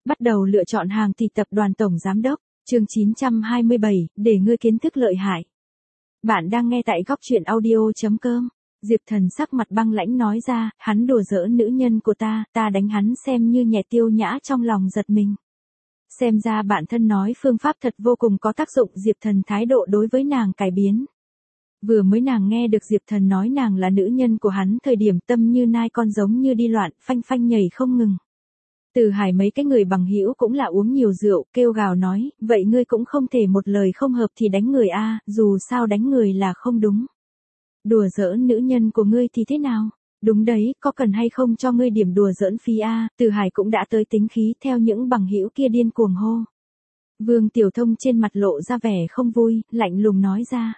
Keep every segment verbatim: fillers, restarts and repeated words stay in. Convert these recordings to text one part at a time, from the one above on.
Bắt đầu lựa chọn hàng thì tập đoàn tổng giám đốc, chương chín trăm hai mươi bảy, để ngươi kiến thức lợi hại. Bạn đang nghe tại góc truyện audio.com. Diệp Thần sắc mặt băng lãnh nói ra, hắn đùa giỡn nữ nhân của ta, ta đánh hắn xem như nhẹ. Tiêu Nhã trong lòng giật mình. Xem ra bạn thân nói phương pháp thật vô cùng có tác dụng. Diệp Thần thái độ đối với nàng cải biến. Vừa mới nàng nghe được Diệp Thần nói nàng là nữ nhân của hắn thời điểm tâm như nai con giống như đi loạn, phanh phanh nhảy không ngừng. Từ Hải mấy cái người bằng hữu cũng là uống nhiều rượu, kêu gào nói, vậy ngươi cũng không thể một lời không hợp thì đánh người a, dù sao đánh người là không đúng. Đùa giỡn nữ nhân của ngươi thì thế nào? Đúng đấy, có cần hay không cho ngươi điểm đùa giỡn phí a? Từ Hải cũng đã tới tính khí theo những bằng hữu kia điên cuồng hô. Vương Tiểu Thông trên mặt lộ ra vẻ không vui, lạnh lùng nói ra.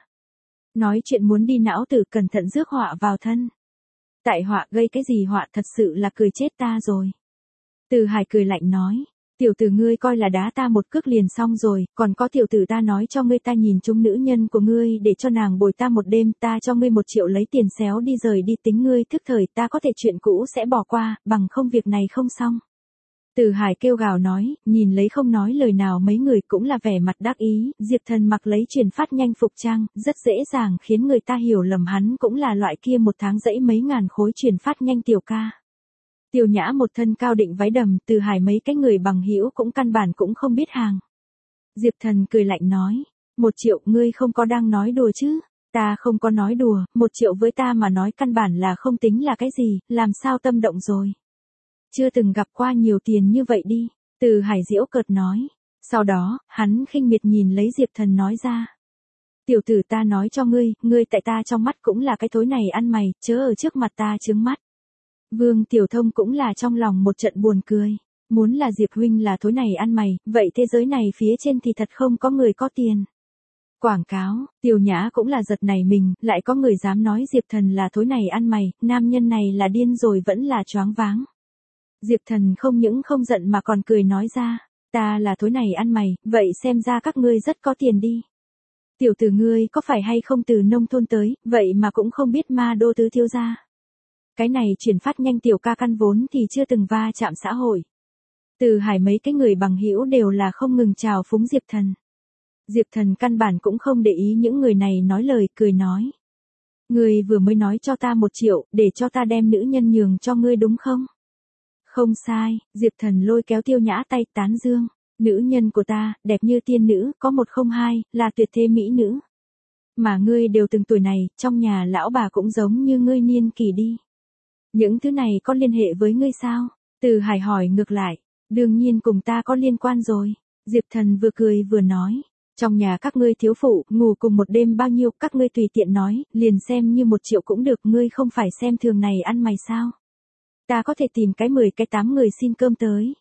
Nói chuyện muốn đi não tử, cẩn thận rước họa vào thân. Tại họa gây cái gì họa, thật sự là cười chết ta rồi. Từ Hải cười lạnh nói, tiểu tử ngươi coi là đá ta một cước liền xong rồi, còn có tiểu tử ta nói cho ngươi ta nhìn trúng nữ nhân của ngươi để cho nàng bồi ta một đêm, ta cho ngươi một triệu lấy tiền xéo đi rời đi, tính ngươi thức thời, ta có thể chuyện cũ sẽ bỏ qua, bằng không việc này không xong. Từ Hải kêu gào nói, nhìn lấy không nói lời nào mấy người cũng là vẻ mặt đắc ý. Diệp Thần mặc lấy truyền phát nhanh phục trang, rất dễ dàng khiến người ta hiểu lầm hắn cũng là loại kia một tháng dãy mấy ngàn khối truyền phát nhanh tiểu ca. Tiêu Nhã một thân cao định váy đầm, Từ Hải mấy cái người bằng hữu cũng căn bản cũng không biết hàng. Diệp Thần cười lạnh nói, một triệu ngươi không có đang nói đùa chứ? Ta không có nói đùa, một triệu với ta mà nói căn bản là không tính là cái gì, làm sao tâm động rồi? Chưa từng gặp qua nhiều tiền như vậy đi, Từ Hải giễu cợt nói. Sau đó, hắn khinh miệt nhìn lấy Diệp Thần nói ra. Tiểu tử ta nói cho ngươi, ngươi tại ta trong mắt cũng là cái thối này ăn mày, chớ ở trước mặt ta chướng mắt. Vương Tiểu Thông cũng là trong lòng một trận buồn cười. Muốn là Diệp huynh là thối này ăn mày, vậy thế giới này phía trên thì thật không có người có tiền. Quảng cáo, Tiêu Nhã cũng là giật nảy mình, lại có người dám nói Diệp Thần là thối này ăn mày, nam nhân này là điên rồi vẫn là choáng váng. Diệp Thần không những không giận mà còn cười nói ra, ta là thối này ăn mày, vậy xem ra các ngươi rất có tiền đi. Tiểu tử ngươi có phải hay không từ nông thôn tới, vậy mà cũng không biết ma đô tứ thiếu gia. Cái này chuyển phát nhanh tiểu ca căn vốn thì chưa từng va chạm xã hội. Từ Hải mấy cái người bằng hữu đều là không ngừng chào phúng Diệp Thần. Diệp Thần căn bản cũng không để ý những người này nói lời, cười nói. Ngươi vừa mới nói cho ta một triệu, để cho ta đem nữ nhân nhường cho ngươi đúng không? Không sai, Diệp Thần lôi kéo Tiêu Nhã tay tán dương. Nữ nhân của ta, đẹp như tiên nữ, có một không hai, là tuyệt thế mỹ nữ. Mà ngươi đều từng tuổi này, trong nhà lão bà cũng giống như ngươi niên kỳ đi. Những thứ này có liên hệ với ngươi sao? Từ Hải hỏi ngược lại. Đương nhiên cùng ta có liên quan rồi. Diệp Thần vừa cười vừa nói. Trong nhà các ngươi thiếu phụ, ngủ cùng một đêm bao nhiêu, các ngươi tùy tiện nói, liền xem như một triệu cũng được, ngươi không phải xem thường này ăn mày sao? Ta có thể tìm cái mười cái tám người xin cơm tới.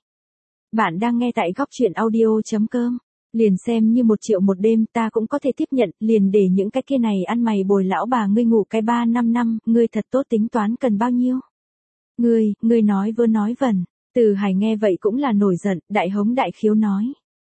Bạn đang nghe tại góc truyện audio.com. Liền xem như một triệu một đêm ta cũng có thể tiếp nhận, liền để những cái kia này ăn mày bồi lão bà ngươi ngủ cái ba năm năm, ngươi thật tốt tính toán cần bao nhiêu? Ngươi, ngươi nói vơ nói vẩn. Từ Hải nghe vậy cũng là nổi giận, đại hống đại khiếu nói.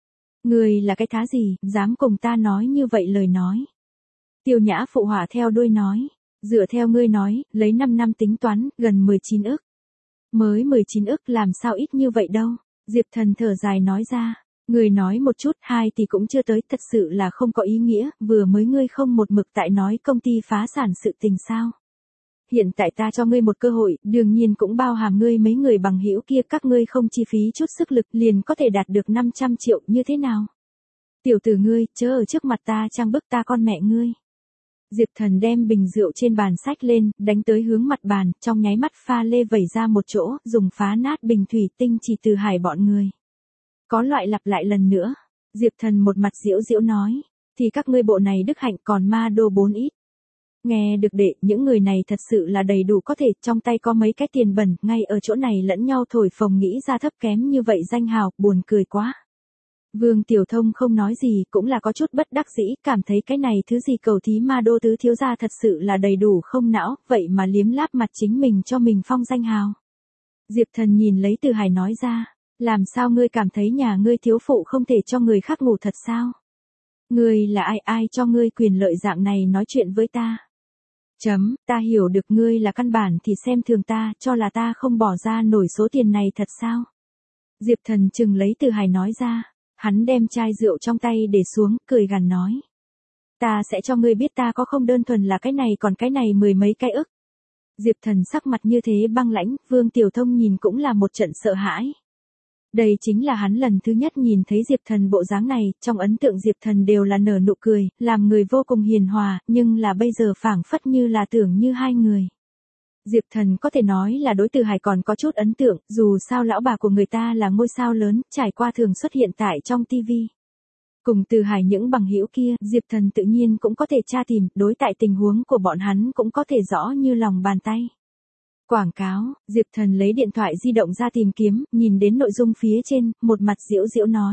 Ngươi là cái thá gì, dám cùng ta nói như vậy lời nói. Tiêu Nhã phụ họa theo đuôi nói. Dựa theo ngươi nói, lấy năm năm tính toán, gần mười chín ức. Mới mười chín ức làm sao ít như vậy đâu. Diệp Thần thở dài nói ra. Người nói một chút, hai thì cũng chưa tới, thật sự là không có ý nghĩa, vừa mới ngươi không một mực tại nói công ty phá sản sự tình sao. Hiện tại ta cho ngươi một cơ hội, đương nhiên cũng bao hàm ngươi mấy người bằng hữu kia, các ngươi không chi phí chút sức lực liền có thể đạt được năm trăm triệu như thế nào. Tiểu tử ngươi, chớ ở trước mặt ta trang bức ta con mẹ ngươi. Diệp Thần đem bình rượu trên bàn xách lên, đánh tới hướng mặt bàn, trong nháy mắt pha lê vẩy ra một chỗ, dùng phá nát bình thủy tinh chỉ Từ Hải bọn người. Có loại lặp lại lần nữa. Diệp Thần một mặt giễu giễu nói. Thì các ngươi bộ này đức hạnh còn ma đô bốn ít. Nghe được đệ, những người này thật sự là đầy đủ có thể, trong tay có mấy cái tiền bẩn, ngay ở chỗ này lẫn nhau thổi phồng nghĩ ra thấp kém như vậy danh hào, buồn cười quá. Vương Tiểu Thông không nói gì, cũng là có chút bất đắc dĩ, cảm thấy cái này thứ gì cầu thí ma đô tứ thiếu gia thật sự là đầy đủ không não, vậy mà liếm láp mặt chính mình cho mình phong danh hào. Diệp Thần nhìn lấy Từ Hải nói ra. Làm sao ngươi cảm thấy nhà ngươi thiếu phụ không thể cho người khác ngủ thật sao? Ngươi là ai ai cho ngươi quyền lợi dạng này nói chuyện với ta? Chấm, ta hiểu được ngươi là căn bản thì xem thường ta, cho là ta không bỏ ra nổi số tiền này thật sao? Diệp Thần chừng lấy Từ Hải nói ra, hắn đem chai rượu trong tay để xuống, cười gằn nói. Ta sẽ cho ngươi biết ta có không đơn thuần là cái này còn cái này mười mấy cái ức. Diệp Thần sắc mặt như thế băng lãnh, Vương Tiểu Thông nhìn cũng là một trận sợ hãi. Đây chính là hắn lần thứ nhất nhìn thấy Diệp Thần bộ dáng này, trong ấn tượng Diệp Thần đều là nở nụ cười, làm người vô cùng hiền hòa, nhưng là bây giờ phảng phất như là tưởng như hai người. Diệp Thần có thể nói là đối Từ Hải còn có chút ấn tượng, dù sao lão bà của người ta là ngôi sao lớn, trải qua thường xuất hiện tại trong ti vi. Cùng Từ Hải những bằng hữu kia, Diệp Thần tự nhiên cũng có thể tra tìm, đối tại tình huống của bọn hắn cũng có thể rõ như lòng bàn tay. Quảng cáo, Diệp Thần lấy điện thoại di động ra tìm kiếm, nhìn đến nội dung phía trên, một mặt giễu giễu nói.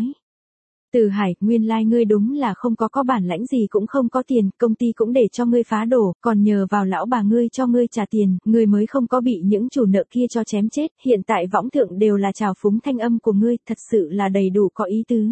Từ Hải, nguyên lai like ngươi đúng là không có có bản lãnh gì cũng không có tiền, công ty cũng để cho ngươi phá đổ, còn nhờ vào lão bà ngươi cho ngươi trả tiền, ngươi mới không có bị những chủ nợ kia cho chém chết, hiện tại võng thượng đều là trào phúng thanh âm của ngươi, thật sự là đầy đủ có ý tứ.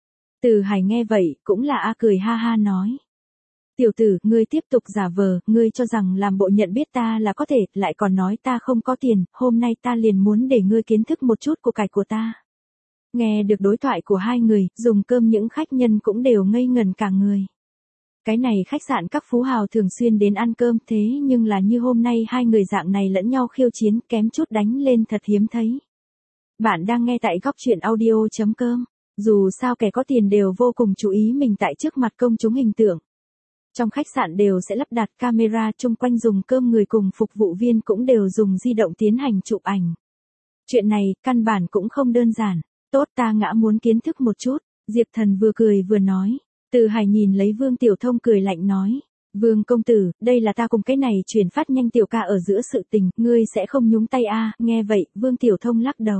Từ Hải nghe vậy, cũng là a cười ha ha nói. Tiểu tử, ngươi tiếp tục giả vờ, ngươi cho rằng làm bộ nhận biết ta là có thể, lại còn nói ta không có tiền, hôm nay ta liền muốn để ngươi kiến thức một chút của cải của ta. Nghe được đối thoại của hai người, dùng cơm những khách nhân cũng đều ngây ngần cả người. Cái này khách sạn các phú hào thường xuyên đến ăn cơm thế nhưng là như hôm nay hai người dạng này lẫn nhau khiêu chiến kém chút đánh lên thật hiếm thấy. Bạn đang nghe tại góc truyện audio chấm com. Dù sao kẻ có tiền đều vô cùng chú ý mình tại trước mặt công chúng hình tượng. Trong khách sạn đều sẽ lắp đặt camera chung quanh dùng cơm người cùng phục vụ viên cũng đều dùng di động tiến hành chụp ảnh. Chuyện này, căn bản cũng không đơn giản. Tốt ta ngã muốn kiến thức một chút, Diệp Thần vừa cười vừa nói. Từ Hải nhìn lấy Vương Tiểu Thông cười lạnh nói. Vương công tử, đây là ta cùng cái này chuyển phát nhanh tiểu ca ở giữa sự tình, ngươi sẽ không nhúng tay a? Nghe vậy, Vương Tiểu Thông lắc đầu.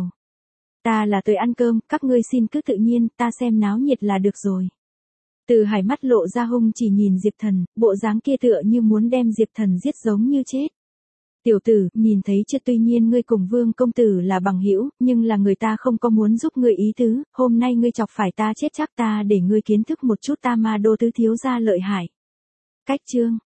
Ta là tới ăn cơm, các ngươi xin cứ tự nhiên, ta xem náo nhiệt là được rồi. Từ Hải mắt lộ ra hung chỉ nhìn Diệp Thần, bộ dáng kia tựa như muốn đem Diệp Thần giết giống như chết. Tiểu tử, nhìn thấy chưa, tuy nhiên ngươi cùng Vương công tử là bằng hữu, nhưng là người ta không có muốn giúp ngươi ý tứ, hôm nay ngươi chọc phải ta chết chắc ta để ngươi kiến thức một chút ta Ma Đô tứ thiếu gia lợi hại. Cách chương